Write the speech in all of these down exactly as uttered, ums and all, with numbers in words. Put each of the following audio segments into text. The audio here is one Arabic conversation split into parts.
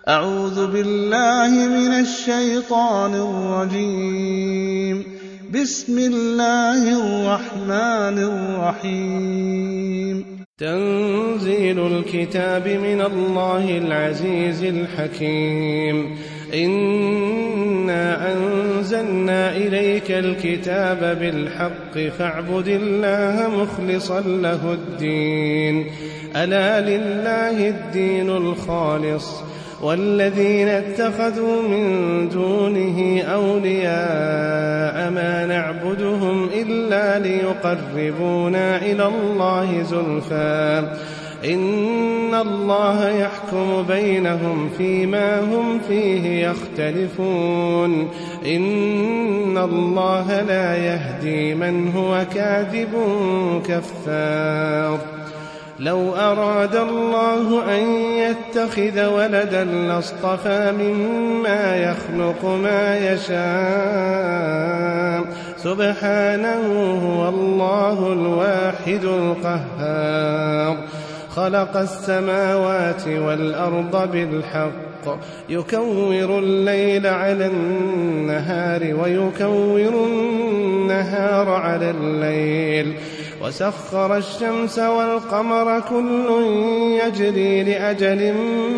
أعوذ بالله من الشيطان الرجيم. بسم الله الرحمن الرحيم. تنزيل الكتاب من الله العزيز الحكيم. إنا أنزلنا إليك الكتاب بالحق فاعبد الله مخلصا له الدين. ألا لله الدين الخالص والذين اتخذوا من دونه أولياء ما نعبدهم إلا ليقربونا إلى الله زلفى إن الله يحكم بينهم فيما هم فيه يختلفون. إن الله لا يهدي من هو كاذب كفار. لو أراد الله أن يتخذ ولدا لاصطفى مما يخلق ما يشاء سبحانه هو الله الواحد القهار. خلق السماوات والأرض بالحق يكور الليل على النهار ويكور النهار على الليل وسخر الشمس والقمر كل يجري لأجل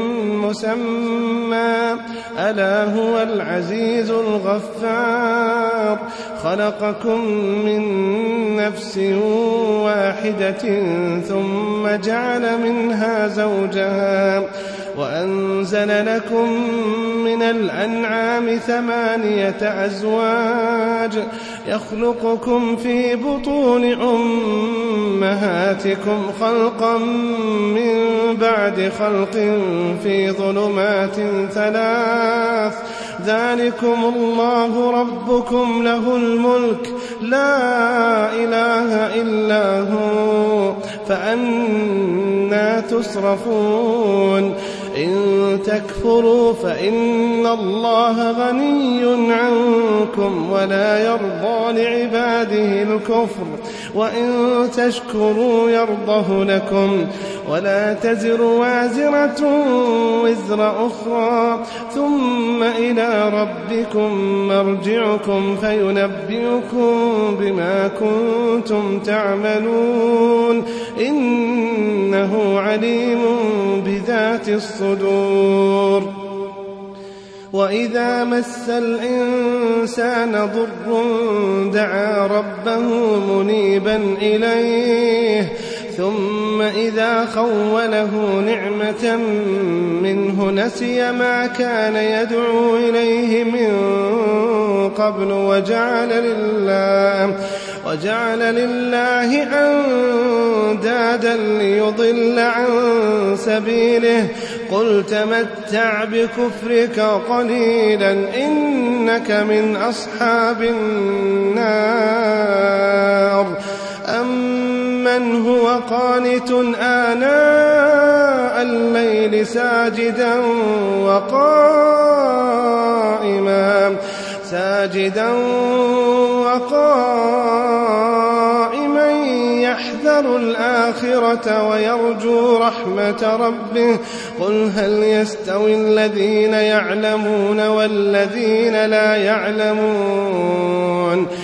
مسمى ألا هو العزيز الغفار. خلقكم من نفس واحدة ثم جعل منها زوجها وأنزل لكم من الأنعام ثمانية أزواج يخلقكم في بطون أمهاتكم خلقا من بعد خلق في ظلمات ثلاث ذلكم الله ربكم له الملك لا إله إلا هو فأنى تصرفون. إن تكفروا فإن الله غني عنكم ولا يرضى لعباده الكفر وإن تشكروا يرضه لكم ولا تزر وازرة وزر أخرى ثم إلى ربكم مرجعكم فينبئكم بما كنتم تعملون إنه عليم بذات الصدور. وإذا مس الإنسان ضر دعا ربه منيبا إليه ثم إذا خوله نعمة منه نسي ما كان يدعو إليه من قبل وجعل لله وجعل لله أندادا ليضل عن سبيله قل تمتع بكفرك قليلا إنك من أصحاب النار. أمن هو قانت آناء الليل ساجدا وقائما ساجدا وقائما يحذر الآخرة ويرجو رحمة ربه قل هل يستوي الذين يعلمون والذين لا يعلمون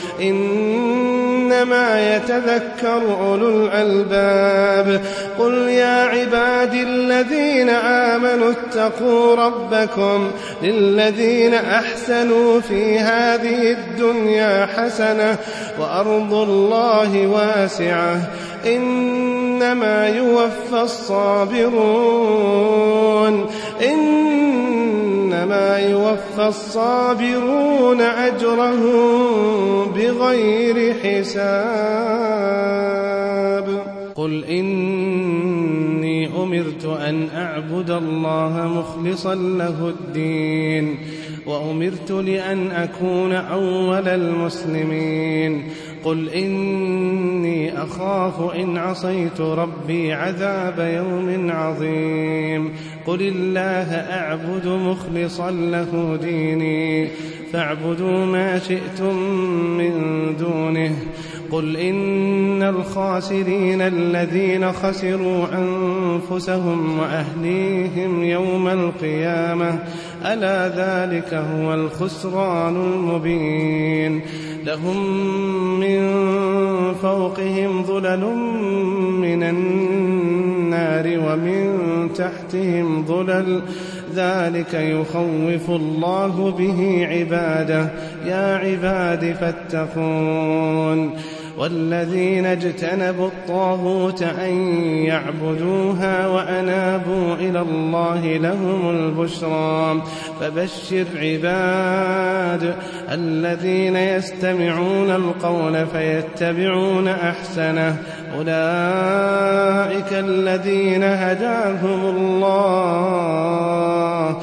إنما يتذكر أولو الألباب. قل يا عبادي الذين آمنوا اتقوا ربكم للذين أحسنوا في هذه الدنيا حسنة وأرض الله واسعة إنما يوفى الصابرون إنما يوفى الصابرون أجرهم بغير حساب. قل إني أمرت أن أعبد الله مخلصا له الدين وأمرت لأن أكون أول المسلمين. قل إني أخاف إن عصيت ربي عذاب يوم عظيم. قل الله أعبد مخلصا له ديني فاعبدوا ما شئتم من دونه قل إن الخاسرين الذين خسروا أنفسهم وأهليهم يوم القيامة ألا ذلك هو الخسران المبين لهم من فوقهم ظلل من النار ومن تحتهم ظلل ذلك يخوف الله به عباده يا عباد فاتقون والذين اجتنبوا الطاغوت أن يعبدوها وأنابوا إلى الله لهم البشرى فبشر عباد الذين يستمعون القول فيتبعون أحسنه أولئك الذين هداهم الله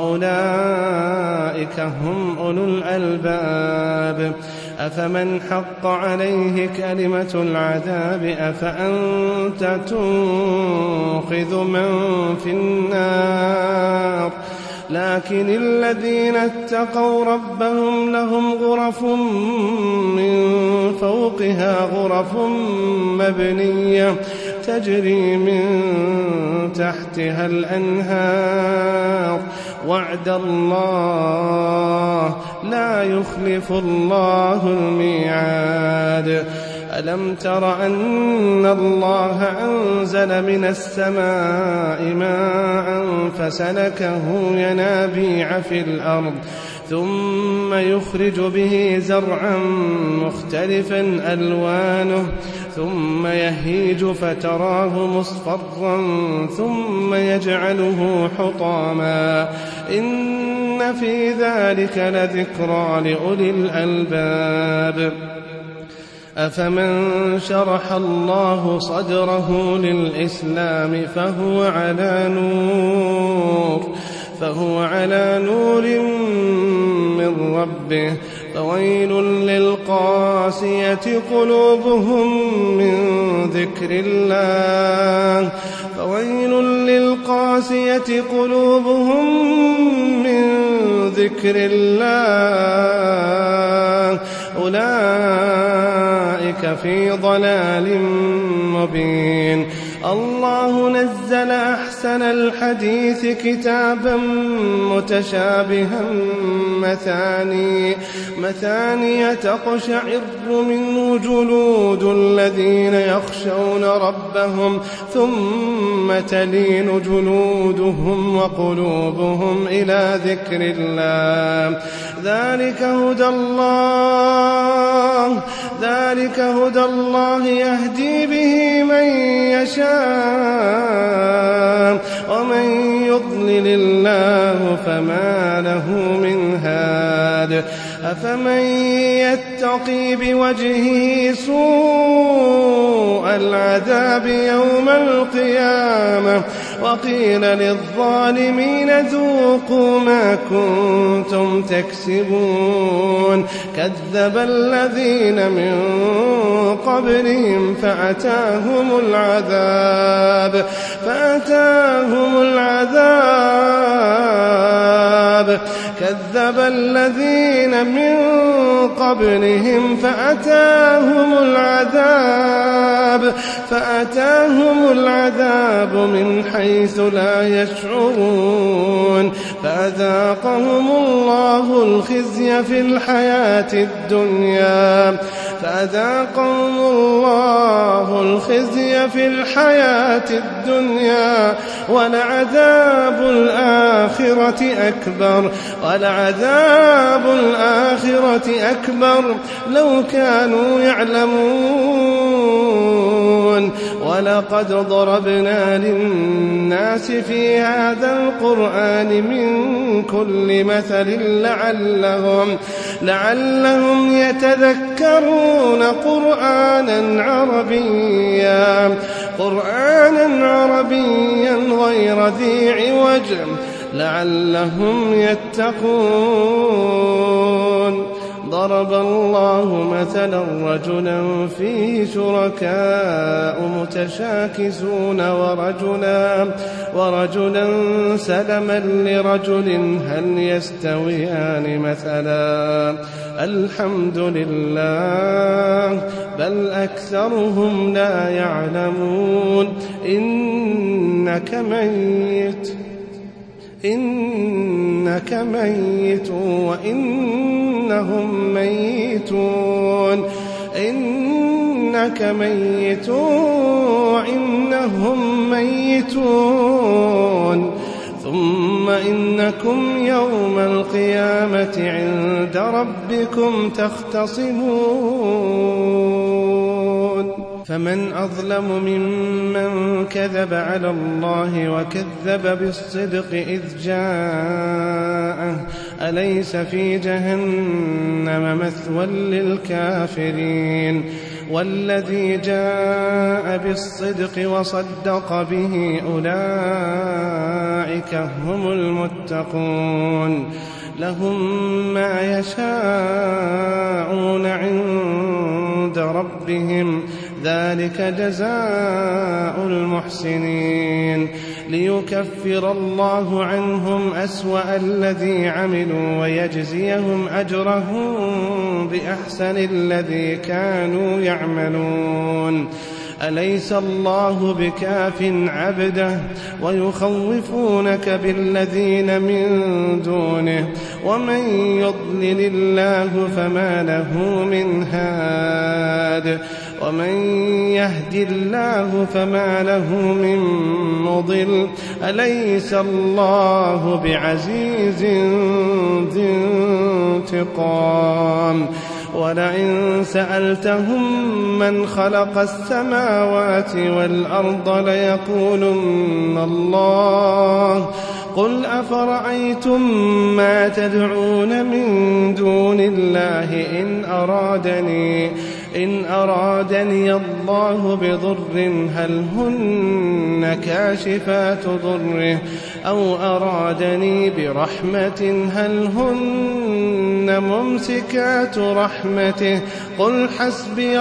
وأولئك هم أولو الألباب أفمن حق عليه كلمة العذاب أفأنت تنقذ من في النار لكن الذين اتقوا ربهم لهم غرف من فوقها غرف مبنية تجري من تحتها الأنهار وعد الله لا يخلف الله الميعاد ألم تر أن الله أنزل من السماء ماء فسلكه ينابيع في الأرض ثم يخرج به زرعا مختلفا ألوانه ثم يهيج فتراه مصفرا ثم يجعله حطاما إن في ذلك لذكرى لأولي الألباب أفمن شرح الله صدره للإسلام فهو على نور فهو على نور من ربه فويل للقاسية قلوبهم من ذكر الله فويل للقاسية قلوبهم من ذكر الله أولئك في ضلال مبين الله نزل أحسن الحديث كتابا متشابها مثاني مثاني تقشعر منه جلود الذين يخشون ربهم ثم تلين جلودهم وقلوبهم إلى ذكر الله ذلك هدى الله ذلك هدى الله يهدي به من يشاء ومن يضلل الله فما له من هاد أفمن يتقي بوجهه سوء العذاب يوم القيامة وقيل للظالمين ذوقوا ما كنتم تكسبون كذب الذين من قبلهم فأتاهم العذاب فأتاهم العذاب كذب الذين من قبلهم فأتاهم العذاب فأتاهم العذاب من حيث لا يشعرون فأذاقهم الله الخزي في الحياة الدنيا فأذاقهم الله الخزي في الحياة الدنيا ولعذاب الآخرة أكبر ولعذاب الآخرة أكبر لو كانوا يعلمون ولقد ضربنا للناس في هذا القرآن من كل مثل لعلهم لعلهم يتذكرون قرآنا عربيا قرآنا عربيا غير ذي عوج لعلهم يتقون ضرب الله مثلا رجلا فيه شركاء متشاكسون ورجلا, ورجلا سلما لرجل هل يستويان مثلا الحمد لله بل أكثرهم لا يعلمون إنك ميت إنك ميت وإنهم ميتون إنك ميت وإنهم ميتون ثم إنكم يوم القيامة عند ربكم تختصمون فمن أظلم ممن كذب على الله وكذب بالصدق إذ جاءه أليس في جهنم مثوى للكافرين والذي جاء بالصدق وصدق به أولئك هم المتقون لهم ما يشاءون عند ربهم ذلك جزاء المحسنين ليكفر الله عنهم أسوأ الذي عملوا ويجزيهم أجرهم بأحسن الذي كانوا يعملون أليس الله بكاف عبده ويخوفونك بالذين من دونه ومن يضلل الله فما له من هاد ومن يهد الله فما له من مضل أليس الله بعزيز ذي انتقام ولئن سألتهم من خلق السماوات والأرض ليقولن الله قل أفرأيتم ما تدعون من دون الله إن أرادني إن أرادني الله بضر هل هن كاشفات ضره أو أرادني برحمة هل هن ممسكات رحمته قل حسبي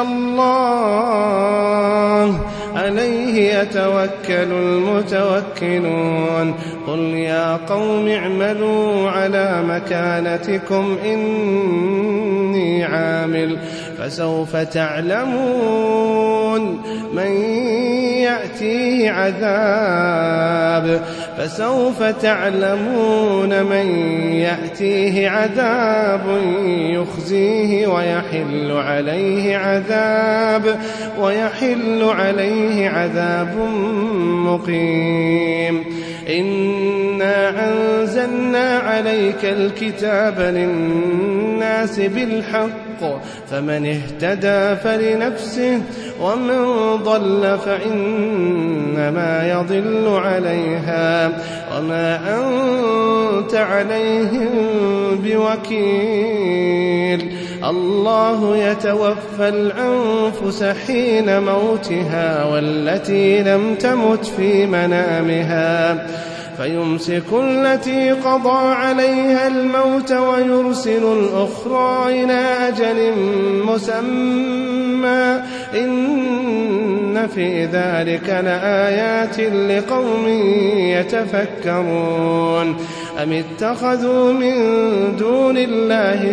الله عليه يتوكل المتوكلون قل يا قوم اعملوا على مكانتكم إني عامل فسوف تعلمون من يأتيه عذاب فسوف تعلمون من يأتيه عذاب يخزيه ويحل عليه عذاب ويحل عليه عذاب مقيم إنا أنزلنا عليك الكتاب للناس بالحق فمن اهتدى فلنفسه ومن ضل فإنما يضل عليها وما أنت عليهم بوكيل الله يتوفى الأنفس حين موتها والتي لم تمت في منامها فيمسك التي قضى عليها الموت ويرسل الأخرى إلى أجل مسمى إن في ذلك لآيات لقوم يتفكرون أم اتخذوا من دون الله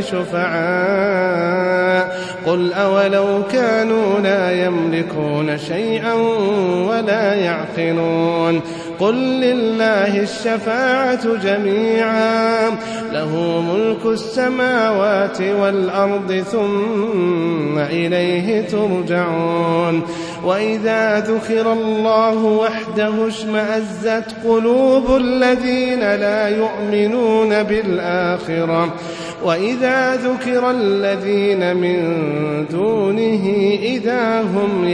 شفعاء قل أولو كانوا لا يملكون شيئا ولا يعقلون قل لله الشفاعة جميعا له ملك السماوات والأرض ثم إليه ترجعون وإذا ذكر الله وحده اشمأزت قلوب الذين لا يؤمنون بالآخرة وإذا ذكر الذين من دونه إذا هم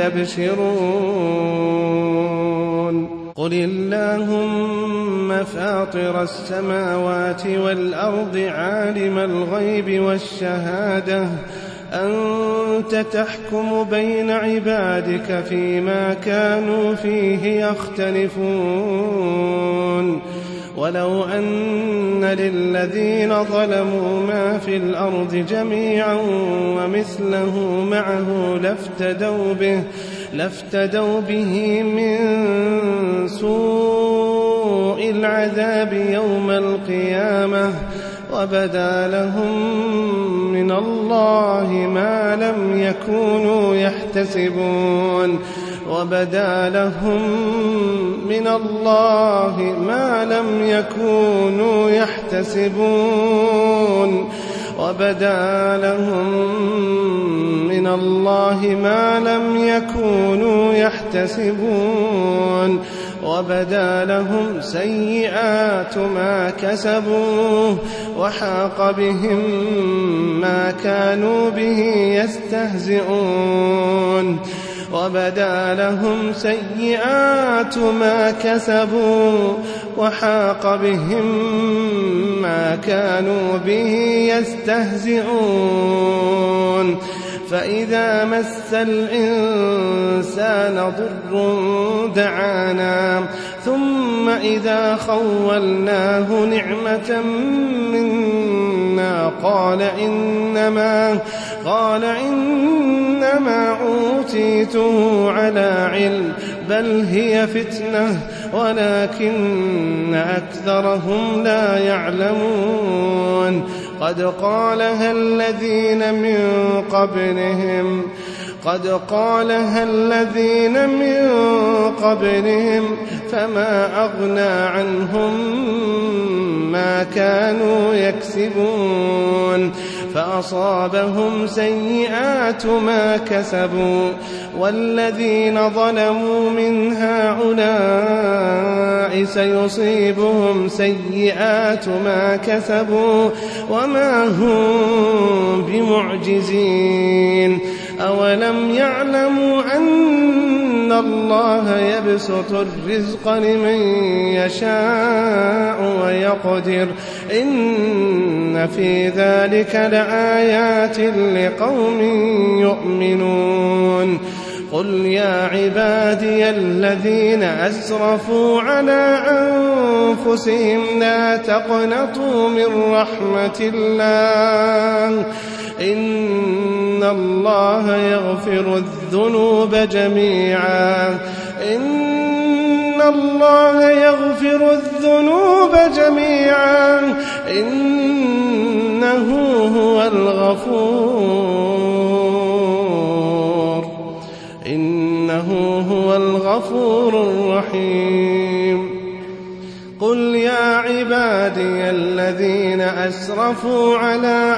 يستبشرون قل اللهم فاطر السماوات والأرض عالم الغيب والشهادة أنت تحكم بين عبادك فيما كانوا فيه يختلفون ولو أن للذين ظلموا ما في الأرض جميعا ومثله معه لافتدوا به, لافتدوا به من سوء العذاب يوم القيامة وبدا لهم من الله ما لم يكونوا يحتسبون وبدا لهم من الله ما لم يكونوا يحتسبون وبدا لهم من الله ما لم يكونوا يحتسبون وبدا لهم سيئات ما كسبوا وحاق بهم ما كانوا به يستهزئون وبدا لهم سيئات ما كسبوا وحاق بهم ما كانوا به يستهزئون فإذا مس الإنسان ضر دعانا ثم إذا خولناه نعمة منا قال إنما, قال إنما أوتيته على علم بل هي فتنة ولكن أكثرهم لا يعلمون قد قالها الذين من قبلهم قد قالها الذين من قبلهم فما أغنى عنهم ما كانوا يكسبون فأصابهم سيئات ما كسبوا والذين ظلموا من هؤلاء سيصيبهم سيئات ما كسبوا وما هم بمعجزين أولم يعلموا أن الله يبسط الرزق لمن يشاء ويقدر إن في ذلك لآيات لقوم يؤمنون قل يا عبادي الذين أسرفوا على أنفسهم لا تقنطوا من رحمة الله إن الله يغفر الذنوب جميعا إن الله يغفر الذنوب جميعا إنه هو الغفور إنه هو الغفور الرحيم قل يا عبادي الذين أسرفوا على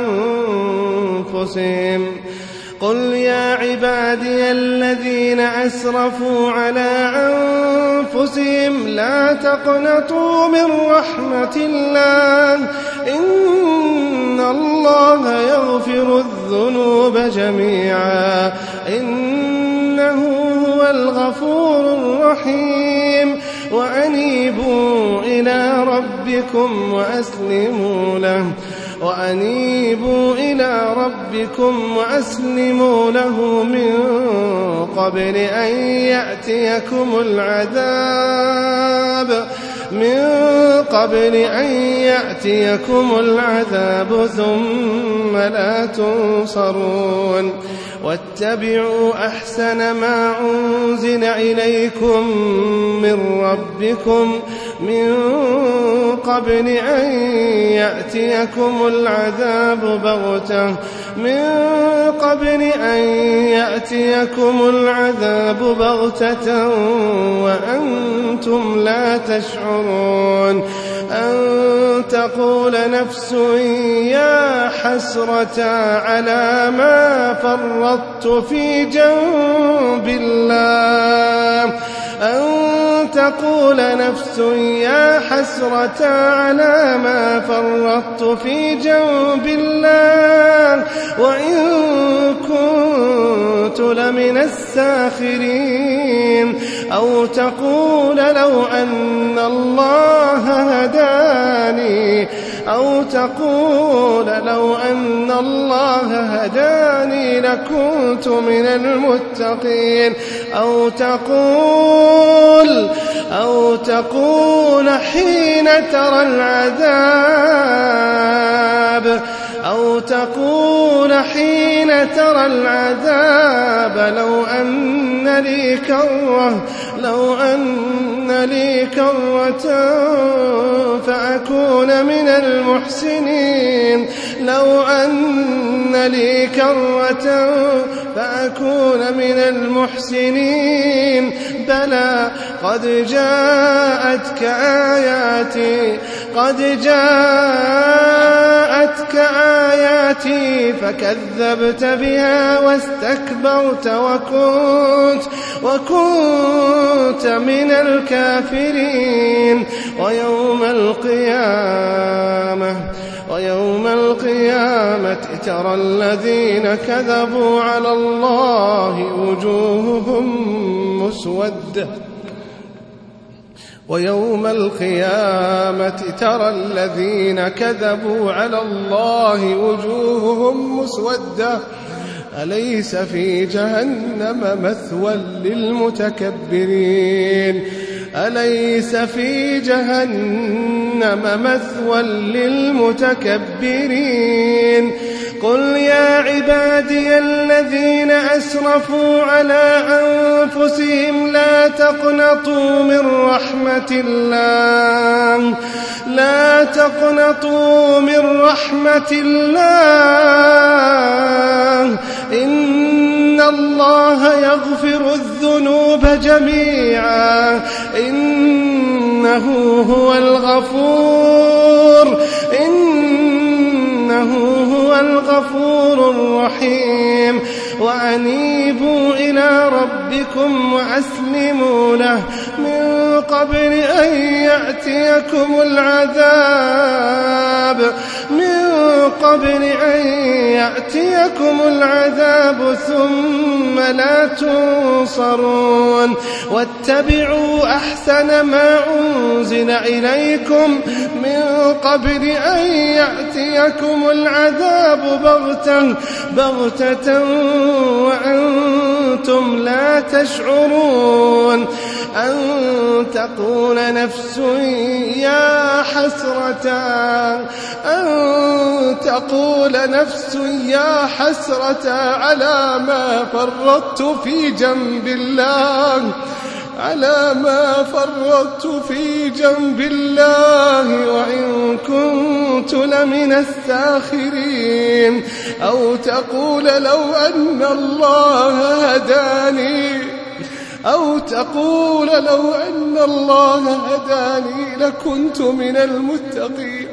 أنفسهم قل يا عبادي الذين أسرفوا على أنفسهم لا تقنطوا من رحمة الله إن الله يغفر الذنوب جميعا إنه هو الغفور الرحيم وأنيبوا إلى ربكم وأسلموا له وأنيبوا إلى ربكم وأسلموا له من قبل أن يأتيكم العذاب من قبل أن يأتيكم العذاب ثم لا تنصرون واتبعوا أحسن ما أنزل إليكم من ربكم من قبل أن يأتيكم العذاب بغتة من قبل أن يأتيكم العذاب بغتة وأنتم لا تشعرون أن تقول نفس يا حسرة على ما فرطت في جنب الله أن تقول نفس يا حسرة على ما فرطت في جنب الله وإن كنت لمن الساخرين أو تقول لو أن الله هداني أو تقول لو أن الله هداني لكنت من المتقين أو تقول أو تقول حين ترى العذاب أو تقول حين ترى العذاب لو أن لي كرة لو أن لي كرة فأكون من المحسنين لو أن لي كرة فأكون من المحسنين بلى قد جاءتك آياتي قد جاءتك آياتي فكذبت بها واستكبرت وكنت وكنت من الكافرين ويوم القيامة ويوم القيامة ترى الذين كذبوا على الله وجوههم مسودة ويوم القيامة ترى الذين كذبوا على الله وجوههم مسودة أليس في جهنم مثوى للمتكبرين أليس في جهنم مثوى للمتكبرين قل يا عبادي الذين أسرفوا على أنفسهم لا تقنطوا من رحمة الله لا تقنطوا من رحمة الله إن الله يغفر الذنوب جميعا إنه هو الغفور إنه هو الغفور الرحيم وأنيبوا إلى ربكم وأسلموا له من قبل أن يأتيكم العذاب من قبل أن يأتيكم العذاب ثم لا تنصرون واتبعوا أحسن ما أنزل إليكم من قبل أن يأتيكم العذاب بغتة بغتة وأنتم لا تشعرون أن تقول نفس يا حسرة أن تقول نفس يا حسرة على ما فرطت في جنب الله على ما فرطت في جنب الله وإن كنت لمن الساخرين أو تقول لو أن الله هداني أو تقول لو أن الله هداني لكنت من المتقين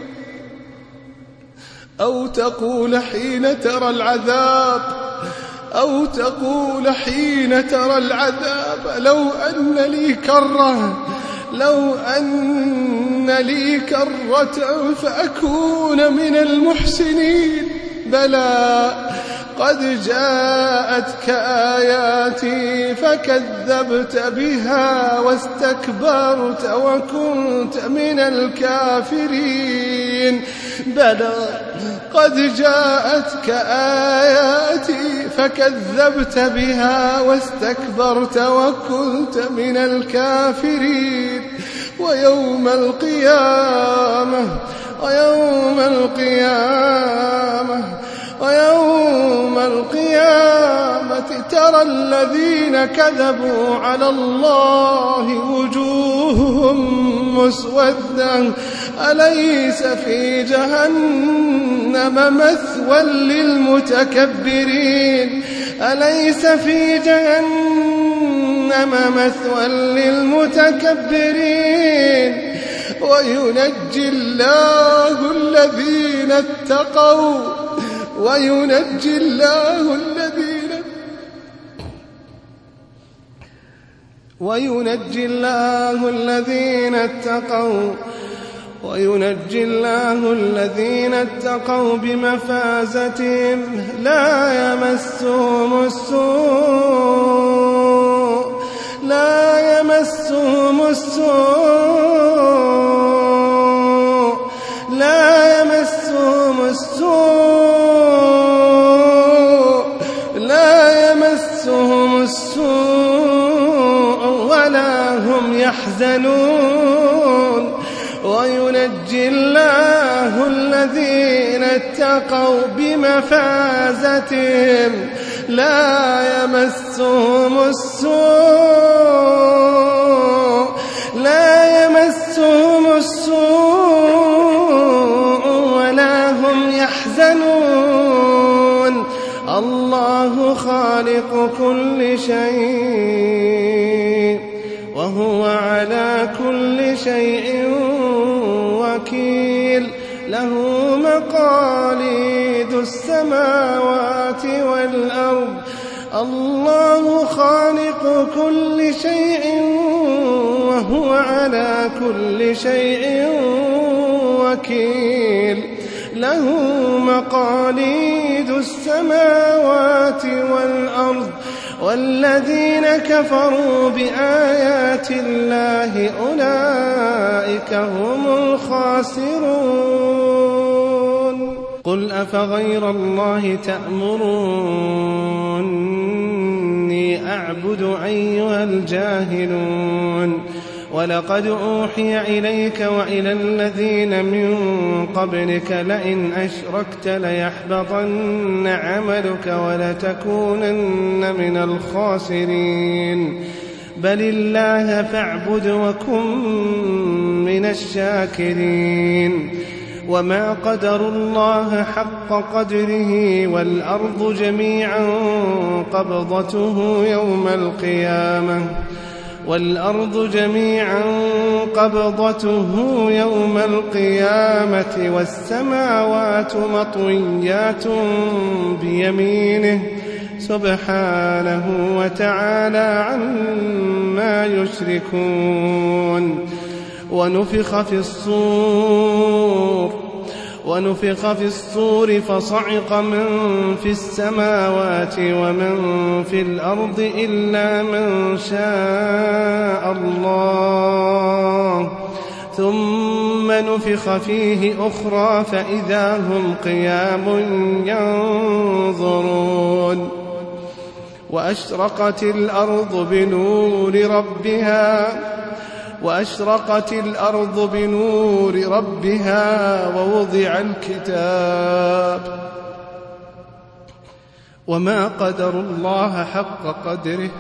أو تقول حين ترى العذاب أو تقول حين ترى العذاب لو أن لي كرة لو أن لي كرة فأكون من المحسنين بلى قد جاءتك آياتي فكذبت بها واستكبرت وكنت من الكافرين بلى قد جاءتك آياتي فكذبت بها واستكبرت وكنت من الكافرين ويوم القيامة ويوم القيامة ويوم القيامة ترى الذين كذبوا على الله وجوههم مسودة أليس في جهنم مثوى للمتكبرين أليس في جهنم مثوى للمتكبرين وينجي الله الذين اتقوا وينجي الله الذين وينجي الله الذين اتقوا وينجي الله الذين اتقوا بمفازتهم لا يمسهم السوء لا يمسهم السوء لا يمسهم السوء لا يمسهم السوء ولا هم يحزنون يحزنون وينجي الله الذين اتقوا بمفازتهم لا يمسهم السوء لا يمسهم السوء ولا هم يحزنون الله خالق كل شيء وهو على كل شيء وكيل له مقاليد السماوات والأرض الله خالق كل شيء وهو على كل شيء وكيل له مقاليد السماوات والأرض والذين كفروا بآيات الله أولئك هم الخاسرون قل أفغير الله تأمروني أعبد أيها الجاهلون ولقد أوحي إليك وإلى الذين من قبلك لئن أشركت ليحبطن عملك ولتكونن من الخاسرين بل الله فاعبد وكن من الشاكرين وما قدروا الله حق قدره والأرض جميعا قبضته يوم القيامة والأرض جميعا قبضته يوم القيامة والسماوات مطويات بيمينه سبحانه وتعالى عما يشركون ونفخ في الصور ونفخ في الصور فصعق من في السماوات ومن في الأرض إلا من شاء الله ثم نفخ فيه أخرى فإذا هم قيام ينظرون وأشرقت الأرض بنور ربها وأشرقت الأرض بنور ربها ووضع الكتاب وما قدروا الله حق قدره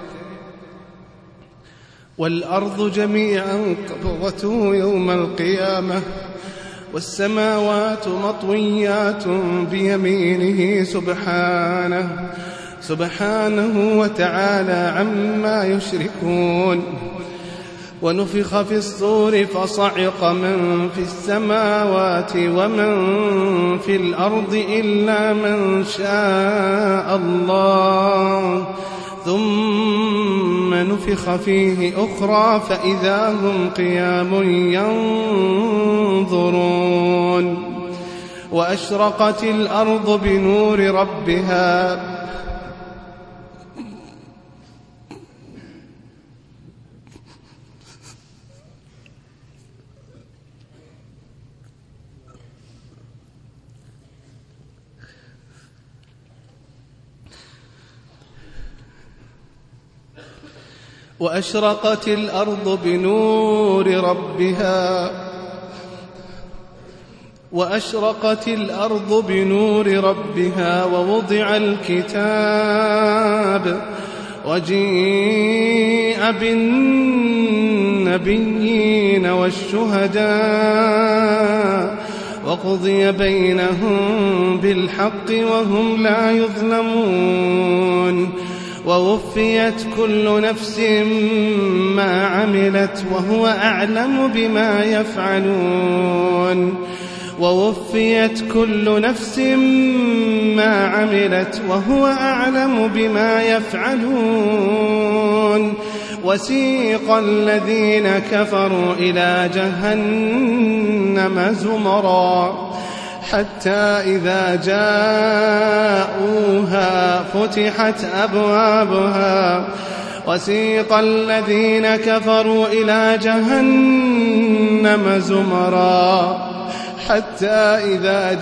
والأرض جميعا قبضته يوم القيامة والسماوات مطويات بيمينه سبحانه سبحانه وتعالى عما يشركون ونفخ في الصور فصعق من في السماوات ومن في الأرض إلا من شاء الله ثم نفخ فيه أخرى فإذا هم قيام ينظرون وأشرقت الأرض بنور ربها وأشرقت الأرض بنور ربها وأشرقت الأرض بنور ربها ووضع الكتاب وجيء بالنبيين والشهداء وقضي بينهم بالحق وهم لا يظلمون ووفيت كل نفس ما عملت وهو أعلم بما يفعلون ووفيت كل نفس ما عملت وهو أعلم بما يفعلون وسيق الذين كفروا إلى جهنم زمرا حتى إذا جاءوها فتحت أبوابها وسيق الذين كفروا إلى جهنم زمرا حتى إذا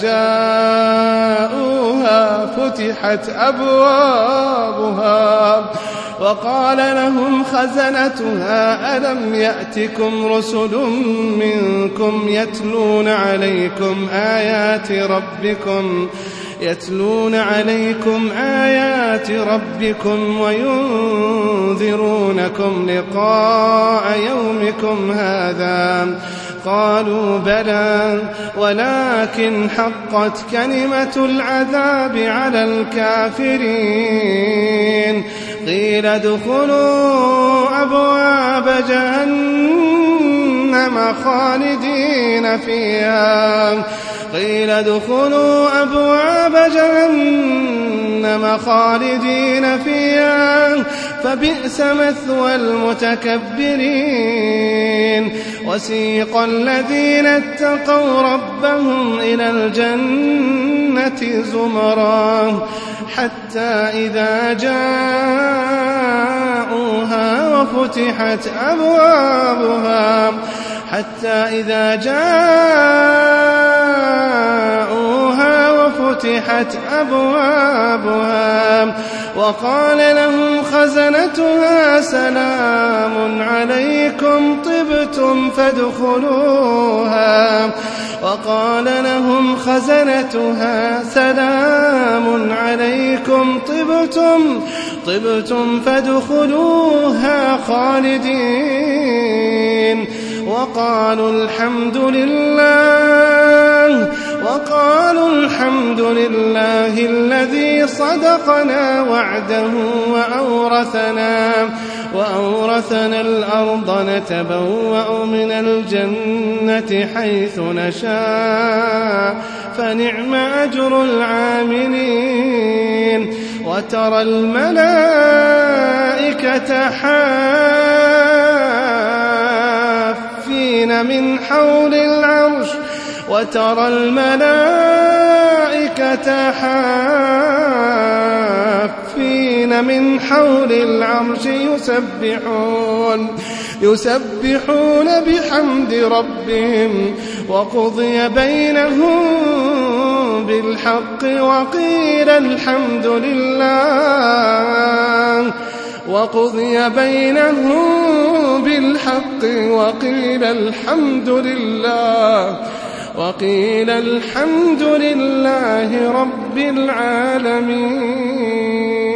جاءوها فتحت أبوابها وقال لهم خزنتها ألم يأتكم رسل منكم يتلون عليكم آيات ربكم يتلون عليكم آيات ربكم وينذرونكم لقاء يومكم هذا قالوا بلى ولكن حقت كلمة العذاب على الكافرين قيل ادخلوا أبواب جهنم خالدين فيها قيل ادخلوا أبواب جهنم خالدين فيها فبئس مثوى المتكبرين وسيق الذين اتقوا ربهم إلى الجنة زمرا حتى إذا جاءوها وفتحت أبوابها حتى إذا جاءوها وفتحت أبوابها وقال لهم خزنتها سلام عليكم طبتم فادخلوها وقال لهم خزنتها سلام عليكم طبتم طبتم فادخلوها خالدين وقالوا الحمد لله وقالوا الحمد لله الذي صدقنا وعده وأورثنا وأورثنا الأرض نتبوأ من الجنة حيث نشاء فنعم أجر العاملين وترى الملائكة حافين من حول العرش وترى الملائكة حافين من حول العرش يسبحون يسبحون بحمد ربهم وقضي بينهم بالحق وقيل الحمد لله وقضي بينهم بالحق وقيل الحمد لله وقيل الحمد لله رب العالمين.